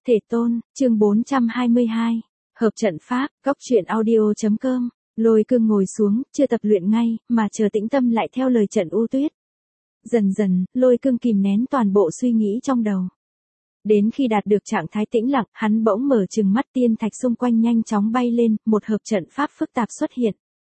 Thể tôn, chương 422. Hợp trận pháp, góc truyện audio.com. Lôi Cương ngồi xuống, chưa tập luyện ngay, mà chờ tĩnh tâm lại theo lời Trận U Tuyết. Dần dần, Lôi Cương kìm nén toàn bộ suy nghĩ trong đầu. Đến khi đạt được trạng thái tĩnh lặng, hắn bỗng mở trừng mắt, tiên thạch xung quanh nhanh chóng bay lên, một hợp trận pháp phức tạp xuất hiện.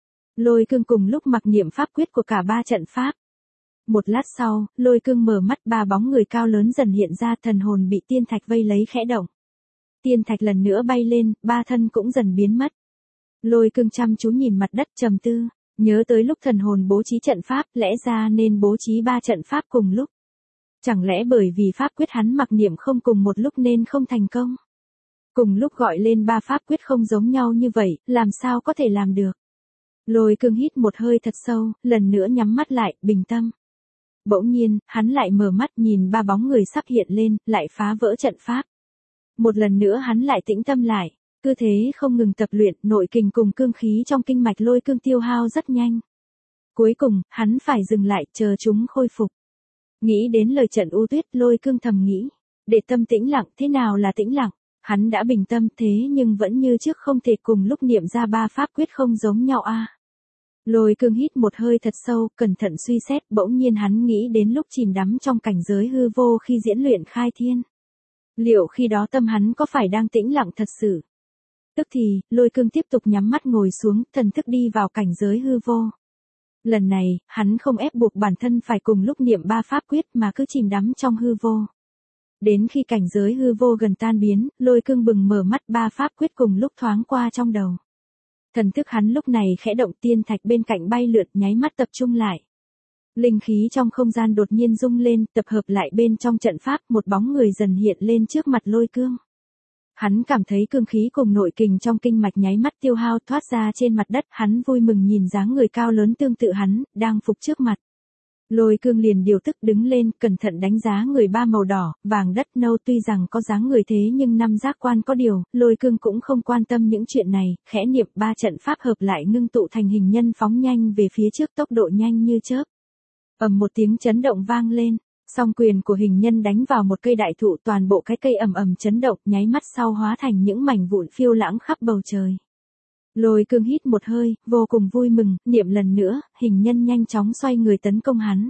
Lôi Cương cùng lúc mặc niệm pháp quyết của cả ba trận pháp. Một lát sau, Lôi Cương mở mắt, ba bóng người cao lớn dần hiện ra, thần hồn bị tiên thạch vây lấy khẽ động. Tiên thạch lần nữa bay lên, ba thân cũng dần biến mất. Lôi Cương chăm chú nhìn mặt đất trầm tư, nhớ tới lúc thần hồn bố trí trận pháp, lẽ ra nên bố trí ba trận pháp cùng lúc. Chẳng lẽ bởi vì pháp quyết hắn mặc niệm không cùng một lúc nên không thành công? Cùng lúc gọi lên ba pháp quyết không giống nhau như vậy, làm sao có thể làm được? Lôi Cương hít một hơi thật sâu, lần nữa nhắm mắt lại, bình tâm. Bỗng nhiên, hắn lại mở mắt nhìn ba bóng người sắp hiện lên, lại phá vỡ trận pháp. Một lần nữa hắn lại tĩnh tâm lại, cứ thế không ngừng tập luyện, nội kình cùng cương khí trong kinh mạch Lôi Cương tiêu hao rất nhanh. Cuối cùng, hắn phải dừng lại, chờ chúng khôi phục. Nghĩ đến lời Trận U Tuyết, Lôi Cương thầm nghĩ, để tâm tĩnh lặng, thế nào là tĩnh lặng? Hắn đã bình tâm thế nhưng vẫn như trước không thể cùng lúc niệm ra ba pháp quyết không giống nhau a. Lôi Cương hít một hơi thật sâu, cẩn thận suy xét, bỗng nhiên hắn nghĩ đến lúc chìm đắm trong cảnh giới hư vô khi diễn luyện khai thiên. Liệu khi đó tâm hắn có phải đang tĩnh lặng thật sự? Tức thì, Lôi Cương tiếp tục nhắm mắt ngồi xuống, thần thức đi vào cảnh giới hư vô. Lần này, hắn không ép buộc bản thân phải cùng lúc niệm ba pháp quyết mà cứ chìm đắm trong hư vô. Đến khi cảnh giới hư vô gần tan biến, Lôi Cương bừng mở mắt, ba pháp quyết cùng lúc thoáng qua trong đầu. Thần thức hắn lúc này khẽ động, tiên thạch bên cạnh bay lượn, nháy mắt tập trung lại. Linh khí trong không gian đột nhiên rung lên, tập hợp lại bên trong trận pháp, một bóng người dần hiện lên trước mặt Lôi Cương. Hắn cảm thấy cương khí cùng nội kình trong kinh mạch nháy mắt tiêu hao, thoát ra trên mặt đất, hắn vui mừng nhìn dáng người cao lớn tương tự hắn, đang phục trước mặt. Lôi Cương liền điều tức đứng lên, cẩn thận đánh giá người ba màu đỏ, vàng đất nâu, tuy rằng có dáng người thế nhưng năm giác quan có điều, Lôi Cương cũng không quan tâm những chuyện này, khẽ niệm ba trận pháp hợp lại ngưng tụ thành hình nhân phóng nhanh về phía trước, tốc độ nhanh như chớp. Ầm một tiếng chấn động vang lên, song quyền của hình nhân đánh vào một cây đại thụ, toàn bộ cái cây ầm ầm chấn động, nháy mắt sau hóa thành những mảnh vụn phiêu lãng khắp bầu trời. Lôi Cương hít một hơi, vô cùng vui mừng, niệm lần nữa, hình nhân nhanh chóng xoay người tấn công hắn.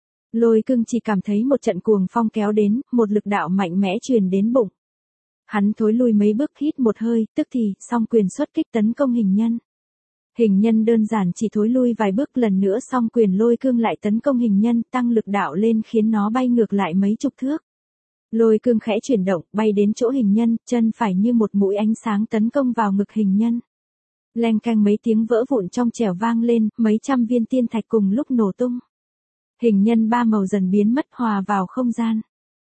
Lôi Cương chỉ cảm thấy một trận cuồng phong kéo đến, một lực đạo mạnh mẽ truyền đến bụng. Hắn thối lui mấy bước, hít một hơi, tức thì, song quyền xuất kích tấn công hình nhân. Hình nhân đơn giản chỉ thối lui vài bước, lần nữa song quyền Lôi Cương lại tấn công hình nhân, tăng lực đạo lên khiến nó bay ngược lại mấy chục thước. Lôi Cương khẽ chuyển động, bay đến chỗ hình nhân, chân phải như một mũi ánh sáng tấn công vào ngực hình nhân. Leng keng mấy tiếng vỡ vụn trong trẻo vang lên, mấy trăm viên tiên thạch cùng lúc nổ tung. Hình nhân ba màu dần biến mất, hòa vào không gian.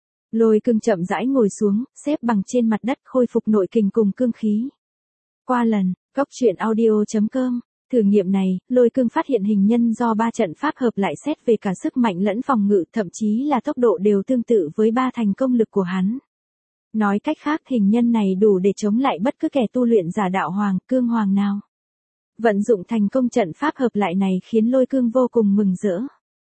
Lôi Cương chậm rãi ngồi xuống, xếp bằng trên mặt đất, khôi phục nội kình cùng cương khí. Qua lần, góc truyện audio.com. Thử nghiệm này, Lôi Cương phát hiện hình nhân do ba trận pháp hợp lại xét về cả sức mạnh lẫn phòng ngự, thậm chí là tốc độ đều tương tự với ba thành công lực của hắn. Nói cách khác, hình nhân này đủ để chống lại bất cứ kẻ tu luyện giả đạo hoàng, cương hoàng nào. Vận dụng thành công trận pháp hợp lại này khiến Lôi Cương vô cùng mừng rỡ.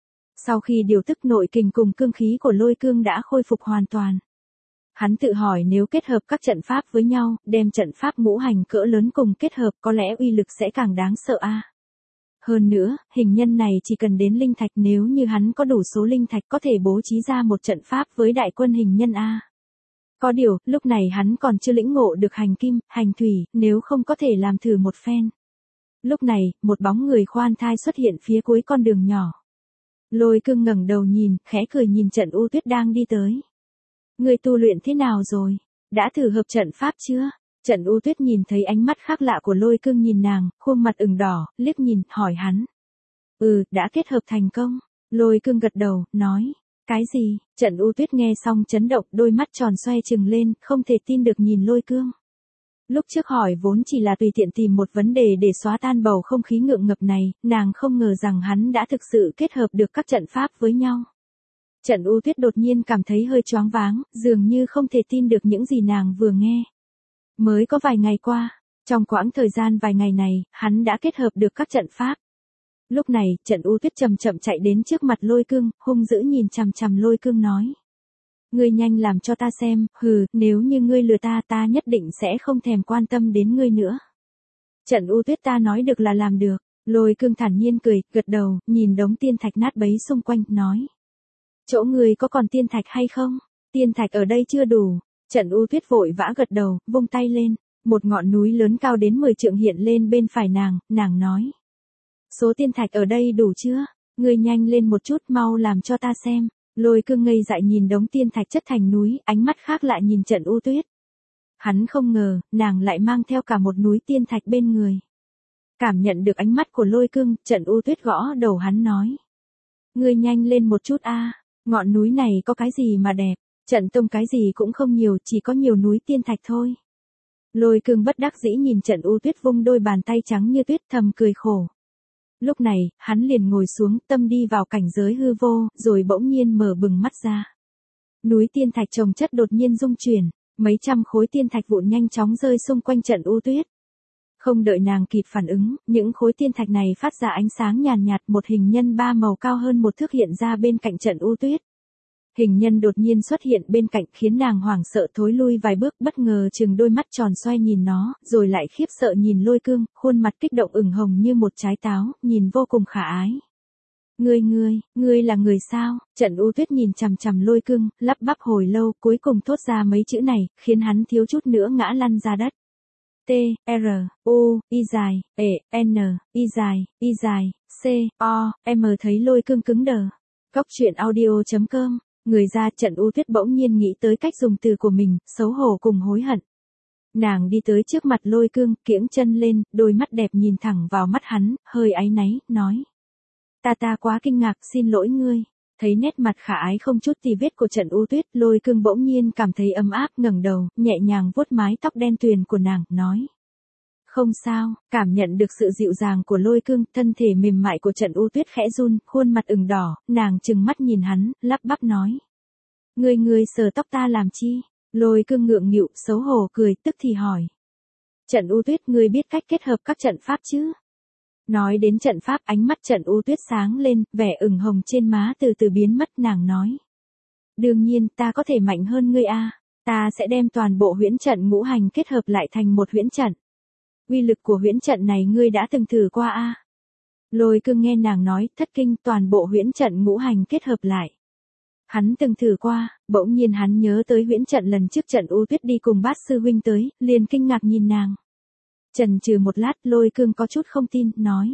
Sau khi điều tức, nội kình cùng cương khí của Lôi Cương đã khôi phục hoàn toàn. Hắn tự hỏi nếu kết hợp các trận pháp với nhau, đem trận pháp ngũ hành cỡ lớn cùng kết hợp, có lẽ uy lực sẽ càng đáng sợ a. Hơn nữa, hình nhân này chỉ cần đến linh thạch, nếu như hắn có đủ số linh thạch có thể bố trí ra một trận pháp với đại quân hình nhân a. Có điều, lúc này hắn còn chưa lĩnh ngộ được hành kim, hành thủy, nếu không có thể làm thử một phen. Lúc này, một bóng người khoan thai xuất hiện phía cuối con đường nhỏ. Lôi Cương ngẩng đầu nhìn, khẽ cười nhìn Trận U Tuyết đang đi tới. Người tu luyện thế nào rồi? Đã thử hợp trận pháp chưa? Trận U Tuyết nhìn thấy ánh mắt khác lạ của Lôi Cương nhìn nàng, khuôn mặt ửng đỏ, liếc nhìn, hỏi hắn. Đã kết hợp thành công. Lôi Cương gật đầu, nói. Cái gì? Trận U Tuyết nghe xong chấn động, đôi mắt tròn xoe trừng lên, không thể tin được nhìn Lôi Cương. Lúc trước hỏi vốn chỉ là tùy tiện tìm một vấn đề để xóa tan bầu không khí ngượng ngập này, nàng không ngờ rằng hắn đã thực sự kết hợp được các trận pháp với nhau. Trận U Tuyết đột nhiên cảm thấy hơi choáng váng, dường như không thể tin được những gì nàng vừa nghe. Mới có vài ngày qua, trong quãng thời gian vài ngày này, hắn đã kết hợp được các trận pháp. Lúc này, Trận U Tuyết chậm chậm chạy đến trước mặt Lôi Cương, hung dữ nhìn chằm chằm Lôi Cương nói. Ngươi nhanh làm cho ta xem, hừ, nếu như ngươi lừa ta, ta nhất định sẽ không thèm quan tâm đến ngươi nữa. Trận U Tuyết ta nói được là làm được. Lôi Cương thản nhiên cười, gật đầu, nhìn đống tiên thạch nát bấy xung quanh, nói. Chỗ ngươi có còn tiên thạch hay không? Tiên thạch ở đây chưa đủ. Trận U Tuyết vội vã gật đầu, vung tay lên. Một ngọn núi lớn cao đến 10 trượng hiện lên bên phải nàng nói. Số tiên thạch ở đây đủ chưa? Ngươi nhanh lên một chút, mau làm cho ta xem. Lôi Cương ngây dại nhìn đống tiên thạch chất thành núi, ánh mắt khác lại nhìn Trận U Tuyết. Hắn không ngờ, nàng lại mang theo cả một núi tiên thạch bên người. Cảm nhận được ánh mắt của Lôi Cương, Trận U Tuyết gõ đầu hắn nói. Ngươi nhanh lên một chút a, ngọn núi này có cái gì mà đẹp, Trận Tông cái gì cũng không nhiều, chỉ có nhiều núi tiên thạch thôi. Lôi Cương bất đắc dĩ nhìn Trận U Tuyết vung đôi bàn tay trắng như tuyết thầm cười khổ. Lúc này, hắn liền ngồi xuống, tâm đi vào cảnh giới hư vô, rồi bỗng nhiên mở bừng mắt ra. Núi tiên thạch chồng chất đột nhiên rung chuyển, mấy trăm khối tiên thạch vụn nhanh chóng rơi xung quanh Trận U Tuyết. Không đợi nàng kịp phản ứng, những khối tiên thạch này phát ra ánh sáng nhàn nhạt, một hình nhân ba màu cao hơn một thước hiện ra bên cạnh Trận U Tuyết. Hình nhân đột nhiên xuất hiện bên cạnh khiến nàng hoảng sợ thối lui vài bước, bất ngờ chừng đôi mắt tròn xoay nhìn nó, rồi lại khiếp sợ nhìn Lôi Cương, khuôn mặt kích động ửng hồng như một trái táo, nhìn vô cùng khả ái. Ngươi là người sao? Trận U Tuyết nhìn chằm chằm Lôi Cương, lắp bắp hồi lâu, cuối cùng thốt ra mấy chữ này, khiến hắn thiếu chút nữa ngã lăn ra đất. T, R, U, I dài, E, N, I dài, C, O, M thấy Lôi Cương cứng đờ. Cóc truyện audio.com. Người ra Trận U Tuyết bỗng nhiên nghĩ tới cách dùng từ của mình, xấu hổ cùng hối hận. Nàng đi tới trước mặt Lôi Cương, kiễng chân lên, đôi mắt đẹp nhìn thẳng vào mắt hắn, hơi áy náy, nói. Ta quá kinh ngạc, xin lỗi ngươi. Thấy nét mặt khả ái không chút tì vết của Trận U Tuyết, Lôi Cương bỗng nhiên cảm thấy ấm áp, ngẩng đầu, nhẹ nhàng vuốt mái tóc đen tuyền của nàng, nói. Không sao, cảm nhận được sự dịu dàng của Lôi Cương, thân thể mềm mại của Trận U Tuyết khẽ run, khuôn mặt ửng đỏ, nàng trừng mắt nhìn hắn, lắp bắp nói. Ngươi sờ tóc ta làm chi? Lôi Cương ngượng nghịu, xấu hổ cười, tức thì hỏi. Trận U Tuyết, ngươi biết cách kết hợp các trận pháp chứ? Nói đến trận pháp, ánh mắt Trận U Tuyết sáng lên, vẻ ửng hồng trên má từ từ biến mất, nàng nói. Đương nhiên, ta có thể mạnh hơn ngươi a, ta sẽ đem toàn bộ huyễn trận ngũ hành kết hợp lại thành một huyễn trận. Uy lực của huyễn trận này ngươi đã từng thử qua a? Lôi Cương nghe nàng nói, thất kinh, toàn bộ huyễn trận ngũ hành kết hợp lại. Hắn từng thử qua, bỗng nhiên hắn nhớ tới huyễn trận lần trước Trận U Tuyết đi cùng Bát sư huynh tới, liền kinh ngạc nhìn nàng. Chần chừ một lát, Lôi Cương có chút không tin, nói.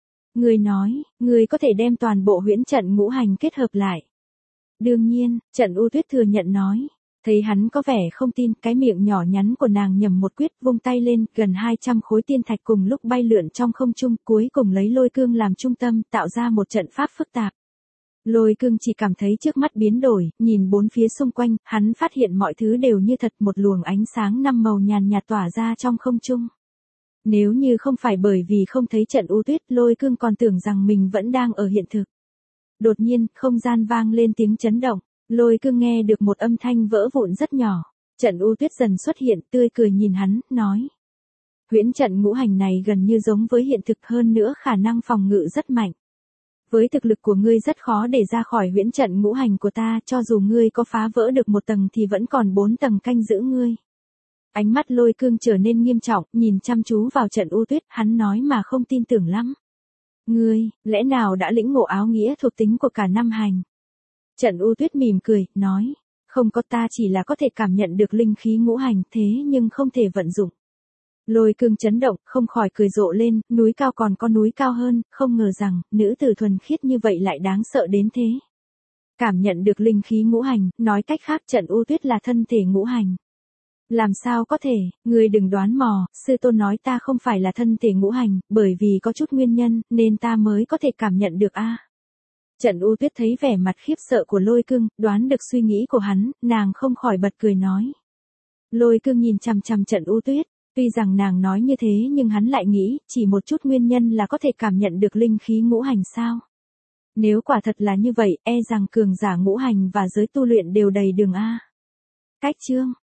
Ngươi có thể đem toàn bộ huyễn trận ngũ hành kết hợp lại. Đương nhiên, Trận U Tuyết thừa nhận nói. Thấy hắn có vẻ không tin, cái miệng nhỏ nhắn của nàng nhầm một quyết, vung tay lên, gần 200 khối tiên thạch cùng lúc bay lượn trong không trung, cuối cùng lấy Lôi Cương làm trung tâm, tạo ra một trận pháp phức tạp. Lôi Cương chỉ cảm thấy trước mắt biến đổi, nhìn bốn phía xung quanh, hắn phát hiện mọi thứ đều như thật, một luồng ánh sáng 5 màu nhàn nhạt tỏa ra trong không trung. Nếu như không phải bởi vì không thấy Trận U Tuyết, Lôi Cương còn tưởng rằng mình vẫn đang ở hiện thực. Đột nhiên, không gian vang lên tiếng chấn động, Lôi Cương nghe được một âm thanh vỡ vụn rất nhỏ. Trận U Tuyết dần xuất hiện, tươi cười nhìn hắn, nói. Huyễn trận ngũ hành này gần như giống với hiện thực, hơn nữa khả năng phòng ngự rất mạnh. Với thực lực của ngươi rất khó để ra khỏi huyễn trận ngũ hành của ta, cho dù ngươi có phá vỡ được một tầng thì vẫn còn 4 tầng canh giữ ngươi. Ánh mắt Lôi Cương trở nên nghiêm trọng, nhìn chăm chú vào Trận U Tuyết, hắn nói mà không tin tưởng lắm. Ngươi, lẽ nào đã lĩnh ngộ áo nghĩa thuộc tính của cả năm hành? Trận U Tuyết mỉm cười, nói. Không có, ta chỉ là có thể cảm nhận được linh khí ngũ hành, thế nhưng không thể vận dụng. Lôi Cương chấn động, không khỏi cười rộ lên, núi cao còn có núi cao hơn, không ngờ rằng, nữ tử thuần khiết như vậy lại đáng sợ đến thế. Cảm nhận được linh khí ngũ hành, nói cách khác Trận U Tuyết là thân thể ngũ hành. Làm sao có thể, ngươi đừng đoán mò, sư tôn nói ta không phải là thân thể ngũ hành, bởi vì có chút nguyên nhân, nên ta mới có thể cảm nhận được a. Trận U Tuyết thấy vẻ mặt khiếp sợ của Lôi Cương, đoán được suy nghĩ của hắn, nàng không khỏi bật cười nói. Lôi Cương nhìn chằm chằm Trận U Tuyết, tuy rằng nàng nói như thế nhưng hắn lại nghĩ, chỉ một chút nguyên nhân là có thể cảm nhận được linh khí ngũ hành sao. Nếu quả thật là như vậy, e rằng cường giả ngũ hành và giới tu luyện đều đầy đường a. Cách chương